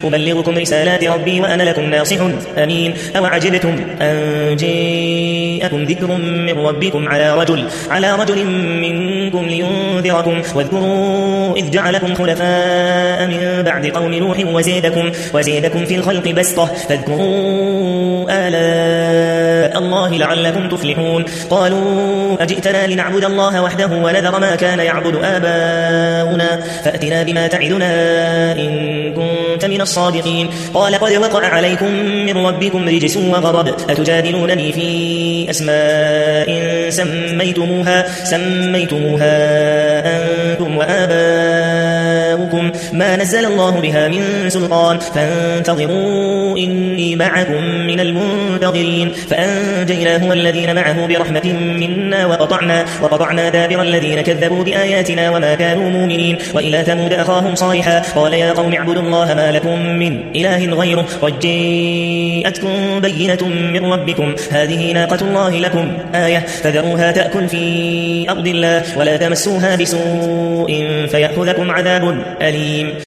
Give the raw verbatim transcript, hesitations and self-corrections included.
أبلغكم رسالات ربي وأنا لكم ناصح أمين. أو عجبتم أن جاءكم ذكر من ربكم على رجل على رجل منكم لينذركم واذكروا إذ جعلكم خلفاء من بعد قوم نوح وزيدكم وزيدكم في الخلق بسطة فاذكروا آلاء الله لعلكم تفلحون. قالوا أجئتنا لنعبد الله وحده ونذر ما كان يعبد آباؤنا فأتنا بما تعدنا إن كنت من الصادقين. قال قد وقع عليكم من ربكم رجس وغضب أتجادلونني في أسماء سميتموها سميتموها أنتم وآباؤكم ما نزل الله بها من سلطان فانتظروا إني معكم من المنتظرين. فأنجيناه والذين معه برحمة منا وقطعنا, وقطعنا دابر الذين كذبوا بآياتنا وما كانوا مؤمنين. وإلى ثمود أخاهم صالحا قال يا قوم اعبدوا الله ما لكم من إله غيره قد جاءتكم بينة من ربكم هذه ناقة الله لكم آية فذروها تأكل في أرض الله ولا تمسوها بسوء فيأخذكم عذاب أليم.